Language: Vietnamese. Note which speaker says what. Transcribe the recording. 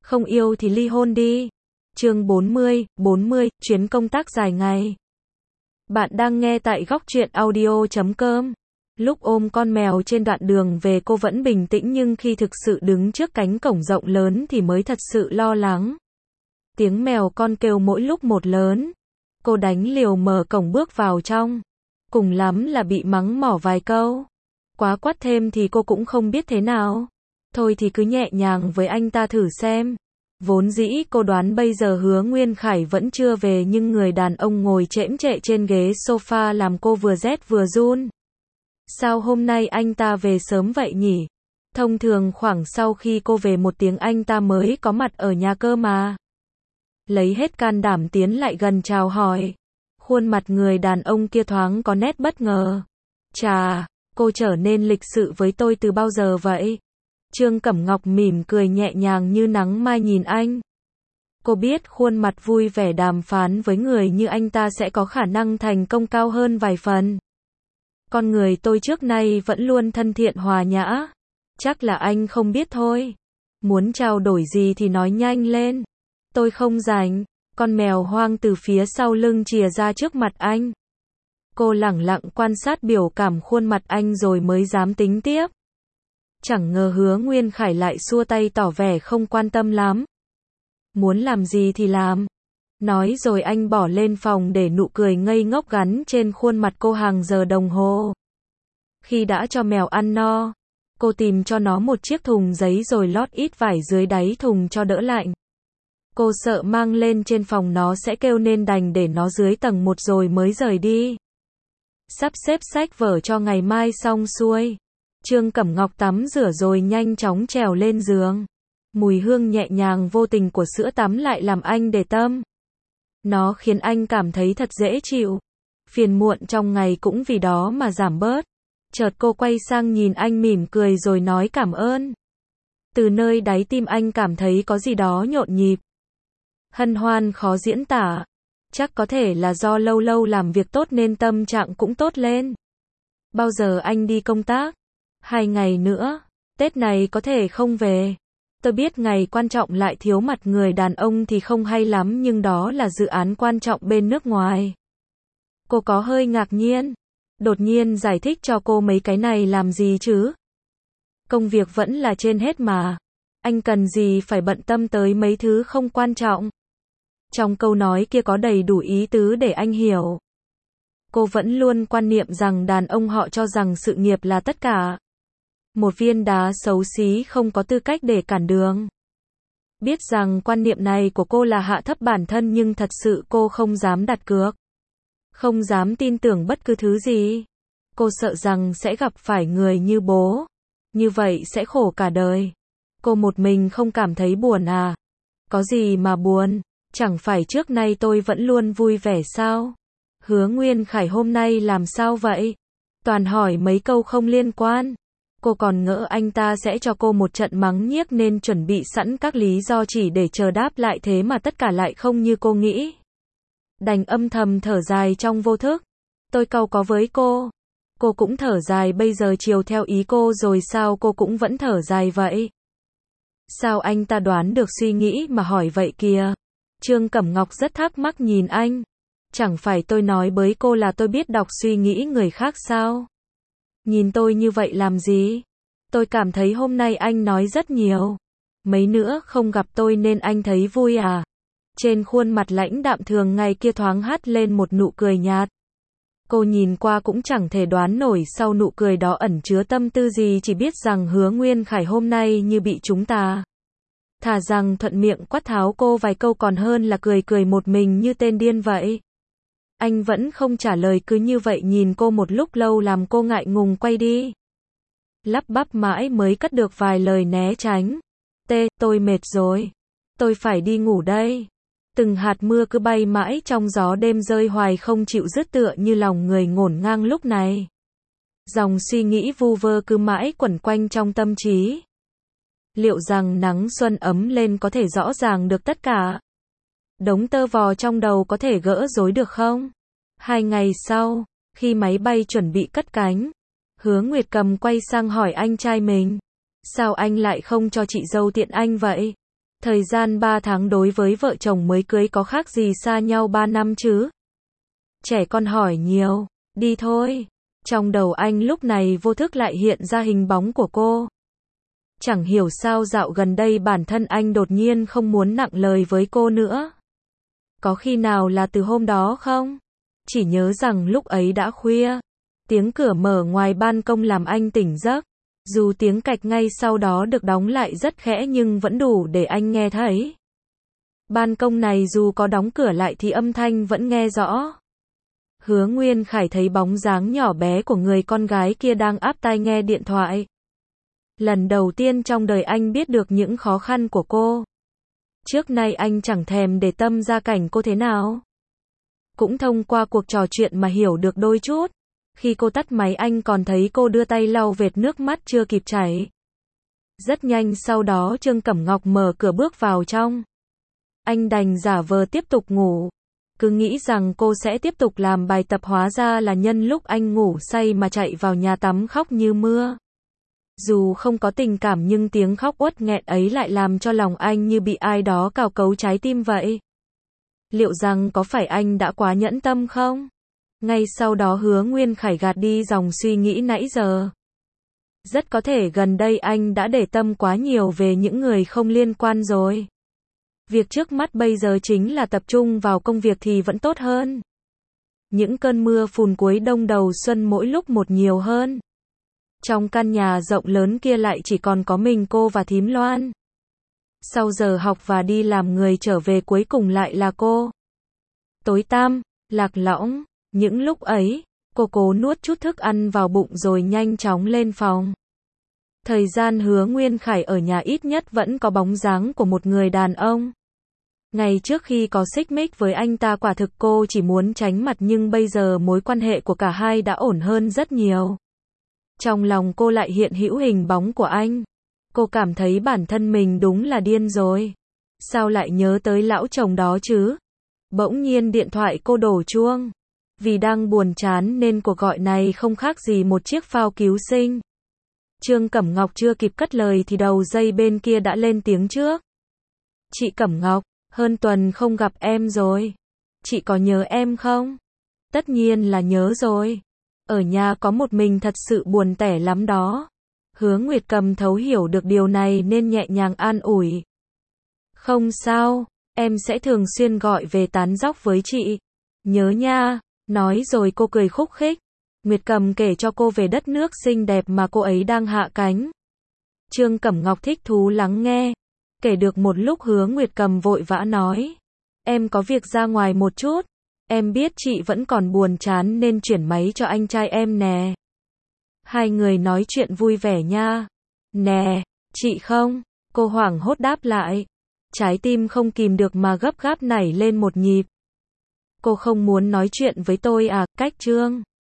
Speaker 1: Không yêu thì ly hôn đi. Chương 40, chuyến công tác dài ngày. Bạn đang nghe tại góc truyện audio.com. Lúc ôm con mèo trên đoạn đường về cô vẫn bình tĩnh, nhưng khi thực sự đứng trước cánh cổng rộng lớn thì mới thật sự lo lắng. Tiếng mèo con kêu mỗi lúc một lớn. Cô đánh liều mở cổng bước vào trong. Cùng lắm là bị mắng mỏ vài câu. Quá quát thêm thì cô cũng không biết thế nào. Thôi thì cứ nhẹ nhàng với anh ta thử xem. Vốn dĩ cô đoán bây giờ Hứa Nguyên Khải vẫn chưa về, nhưng người đàn ông ngồi chễm chệ trên ghế sofa làm cô vừa rét vừa run. Sao hôm nay anh ta về sớm vậy nhỉ? Thông thường khoảng sau khi cô về một tiếng anh ta mới có mặt ở nhà cơ mà. Lấy hết can đảm tiến lại gần chào hỏi. Khuôn mặt người đàn ông kia thoáng có nét bất ngờ. Chà, cô trở nên lịch sự với tôi từ bao giờ vậy? Trương Cẩm Ngọc mỉm cười nhẹ nhàng như nắng mai nhìn anh. Cô biết khuôn mặt vui vẻ đàm phán với người như anh ta sẽ có khả năng thành công cao hơn vài phần. Con người tôi trước nay vẫn luôn thân thiện hòa nhã. Chắc là anh không biết thôi. Muốn trao đổi gì thì nói nhanh lên. Tôi không rảnh. Con mèo hoang từ phía sau lưng chìa ra trước mặt anh. Cô lẳng lặng quan sát biểu cảm khuôn mặt anh rồi mới dám tính tiếp. Chẳng ngờ Hứa Nguyên Khải lại xua tay tỏ vẻ không quan tâm lắm. Muốn làm gì thì làm. Nói rồi anh bỏ lên phòng để nụ cười ngây ngốc gắn trên khuôn mặt cô hàng giờ đồng hồ. Khi đã cho mèo ăn no, cô tìm cho nó một chiếc thùng giấy rồi lót ít vải dưới đáy thùng cho đỡ lạnh. Cô sợ mang lên trên phòng nó sẽ kêu nên đành để nó dưới tầng 1 rồi mới rời đi. Sắp xếp sách vở cho ngày mai xong xuôi. Trương Cẩm Ngọc tắm rửa rồi nhanh chóng trèo lên giường. Mùi hương nhẹ nhàng vô tình của sữa tắm lại làm anh để tâm. Nó khiến anh cảm thấy thật dễ chịu. Phiền muộn trong ngày cũng vì đó mà giảm bớt. Chợt cô quay sang nhìn anh mỉm cười rồi nói cảm ơn. Từ nơi đáy tim anh cảm thấy có gì đó nhộn nhịp. Hân hoan khó diễn tả. Chắc có thể là do lâu lâu làm việc tốt nên tâm trạng cũng tốt lên. Bao giờ anh đi công tác? 2 ngày nữa. Tết này có thể không về. Tôi biết ngày quan trọng lại thiếu mặt người đàn ông thì không hay lắm, nhưng đó là dự án quan trọng bên nước ngoài. Cô có hơi ngạc nhiên. Đột nhiên giải thích cho cô mấy cái này làm gì chứ? Công việc vẫn là trên hết mà. Anh cần gì phải bận tâm tới mấy thứ không quan trọng. Trong câu nói kia có đầy đủ ý tứ để anh hiểu. Cô vẫn luôn quan niệm rằng đàn ông họ cho rằng sự nghiệp là tất cả. Một viên đá xấu xí không có tư cách để cản đường. Biết rằng quan niệm này của cô là hạ thấp bản thân, nhưng thật sự cô không dám đặt cược. Không dám tin tưởng bất cứ thứ gì. Cô sợ rằng sẽ gặp phải người như bố. Như vậy sẽ khổ cả đời. Cô một mình không cảm thấy buồn à? Có gì mà buồn? Chẳng phải trước nay tôi vẫn luôn vui vẻ sao? Hứa Nguyên Khải hôm nay làm sao vậy? Toàn hỏi mấy câu không liên quan. Cô còn ngỡ anh ta sẽ cho cô một trận mắng nhiếc nên chuẩn bị sẵn các lý do chỉ để chờ đáp lại, thế mà tất cả lại không như cô nghĩ. Đành âm thầm thở dài trong vô thức. Tôi cau có với cô. Cô cũng thở dài, bây giờ chiều theo ý cô rồi sao cô cũng vẫn thở dài vậy? Sao anh ta đoán được suy nghĩ mà hỏi vậy kìa? Trương Cẩm Ngọc rất thắc mắc nhìn anh. Chẳng phải tôi nói với cô là tôi biết đọc suy nghĩ người khác sao? Nhìn tôi như vậy làm gì? Tôi cảm thấy hôm nay anh nói rất nhiều. Mấy nữa không gặp tôi nên anh thấy vui à? Trên khuôn mặt lãnh đạm thường ngày kia thoáng hắt lên một nụ cười nhạt. Cô nhìn qua cũng chẳng thể đoán nổi sau nụ cười đó ẩn chứa tâm tư gì, chỉ biết rằng Hứa Nguyên Khải hôm nay như bị chúng ta. Thà rằng thuận miệng quát tháo cô vài câu còn hơn là cười cười một mình như tên điên vậy. Anh vẫn không trả lời, cứ như vậy nhìn cô một lúc lâu làm cô ngại ngùng quay đi. Lắp bắp mãi mới cất được vài lời né tránh. Tôi mệt rồi. Tôi phải đi ngủ đây. Từng hạt mưa cứ bay mãi trong gió đêm rơi hoài không chịu dứt, tựa như lòng người ngổn ngang lúc này. Dòng suy nghĩ vu vơ cứ mãi quẩn quanh trong tâm trí. Liệu rằng nắng xuân ấm lên có thể rõ ràng được tất cả? Đống tơ vò trong đầu có thể gỡ rối được không? 2 ngày sau, khi máy bay chuẩn bị cất cánh, Hứa Nguyệt Cầm quay sang hỏi anh trai mình. Sao anh lại không cho chị dâu tiện anh vậy? Thời gian 3 tháng đối với vợ chồng mới cưới có khác gì xa nhau 3 năm chứ? Trẻ con hỏi nhiều, đi thôi. Trong đầu anh lúc này vô thức lại hiện ra hình bóng của cô. Chẳng hiểu sao dạo gần đây bản thân anh đột nhiên không muốn nặng lời với cô nữa. Có khi nào là từ hôm đó không? Chỉ nhớ rằng lúc ấy đã khuya. Tiếng cửa mở ngoài ban công làm anh tỉnh giấc. Dù tiếng cạch ngay sau đó được đóng lại rất khẽ nhưng vẫn đủ để anh nghe thấy. Ban công này dù có đóng cửa lại thì âm thanh vẫn nghe rõ. Hứa Nguyên Khải thấy bóng dáng nhỏ bé của người con gái kia đang áp tai nghe điện thoại. Lần đầu tiên trong đời anh biết được những khó khăn của cô. Trước nay anh chẳng thèm để tâm gia cảnh cô thế nào. Cũng thông qua cuộc trò chuyện mà hiểu được đôi chút. Khi cô tắt máy anh còn thấy cô đưa tay lau vệt nước mắt chưa kịp chảy. Rất nhanh sau đó Trương Cẩm Ngọc mở cửa bước vào trong. Anh đành giả vờ tiếp tục ngủ. Cứ nghĩ rằng cô sẽ tiếp tục làm bài tập, hóa ra là nhân lúc anh ngủ say mà chạy vào nhà tắm khóc như mưa. Dù không có tình cảm nhưng tiếng khóc uất nghẹn ấy lại làm cho lòng anh như bị ai đó cào cấu trái tim vậy. Liệu rằng có phải anh đã quá nhẫn tâm không? Ngay sau đó Hứa Nguyên Khải gạt đi dòng suy nghĩ nãy giờ. Rất có thể gần đây anh đã để tâm quá nhiều về những người không liên quan rồi. Việc trước mắt bây giờ chính là tập trung vào công việc thì vẫn tốt hơn. Những cơn mưa phùn cuối đông đầu xuân mỗi lúc một nhiều hơn. Trong căn nhà rộng lớn kia lại chỉ còn có mình cô và thím Loan. Sau giờ học và đi làm người trở về cuối cùng lại là cô. Tối tăm, lạc lõng, những lúc ấy, cô cố nuốt chút thức ăn vào bụng rồi nhanh chóng lên phòng. Thời gian Hứa Nguyên Khải ở nhà ít nhất vẫn có bóng dáng của một người đàn ông. Ngày trước khi có xích mích với anh ta quả thực cô chỉ muốn tránh mặt nhưng bây giờ mối quan hệ của cả hai đã ổn hơn rất nhiều. Trong lòng cô lại hiện hữu hình bóng của anh. Cô cảm thấy bản thân mình đúng là điên rồi. Sao lại nhớ tới lão chồng đó chứ? Bỗng nhiên điện thoại cô đổ chuông. Vì đang buồn chán nên cuộc gọi này không khác gì một chiếc phao cứu sinh. Trương Cẩm Ngọc chưa kịp cất lời thì đầu dây bên kia đã lên tiếng trước. Chị Cẩm Ngọc, hơn tuần không gặp em rồi. Chị có nhớ em không? Tất nhiên là nhớ rồi. Ở nhà có một mình thật sự buồn tẻ lắm đó. Hứa Nguyệt Cầm thấu hiểu được điều này nên nhẹ nhàng an ủi. Không sao, em sẽ thường xuyên gọi về tán dóc với chị. Nhớ nha. Nói rồi cô cười khúc khích. Nguyệt Cầm kể cho cô về đất nước xinh đẹp mà cô ấy đang hạ cánh. Trương Cẩm Ngọc thích thú lắng nghe. Kể được một lúc Hứa Nguyệt Cầm vội vã nói. Em có việc ra ngoài một chút. Em biết chị vẫn còn buồn chán nên chuyển máy cho anh trai em nè. Hai người nói chuyện vui vẻ nha. Nè, chị không? Cô hoảng hốt đáp lại. Trái tim không kìm được mà gấp gáp nảy lên một nhịp. Cô không muốn nói chuyện với tôi à, cách Trương